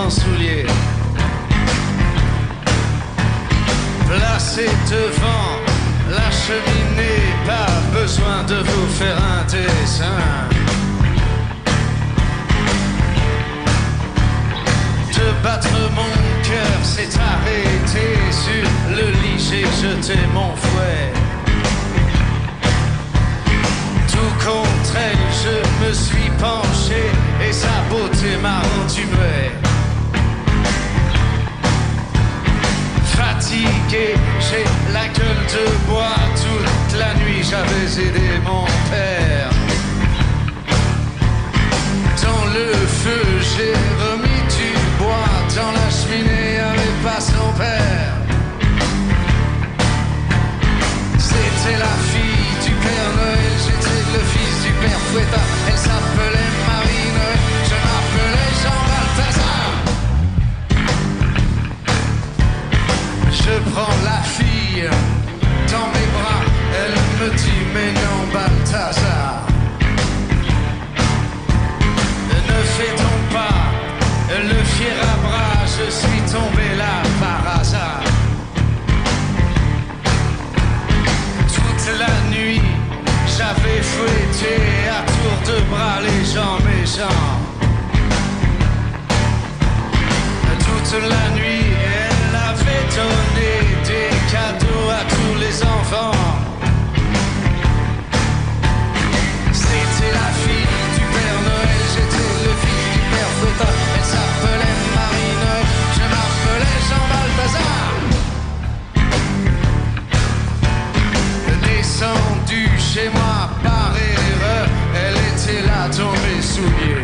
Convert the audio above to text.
sans souliers. Placé devant la cheminée, pas besoin de vous faire un dessin. De battre mon cœur s'est arrêté sur le lit, j'ai jeté mon fouet. Tout contre elle, je me suis penché et sa beauté m'a rendu muet. Fatigué, j'ai la gueule de bois. Toute la nuit j'avais aidé mon père. Dans le feu j'ai remis du bois. Dans la cheminée avait pas son père. C'était la fille du Père Noël, j'étais le fils du Père Fouettard. Elle s'appelait Marie-Noël, je m'appelais Jean-Balthazar. Je prends la fille dans mes bras, elle me dit mais non Balthazar. Ne fais donc pas le fier à bras, je suis tombé là par hasard. Toute la nuit j'avais fouetté à tour de bras les gens méchants. Toute la nuit elle avait donné des cadeaux à tous les enfants. C'était la fille du Père Noël, j'étais le fils du Père Fouettard. Elle s'appelait Marie-Noël, je m'appelais Jean-Balthazar. Descendu chez moi par erreur, elle était là dans mes souliers.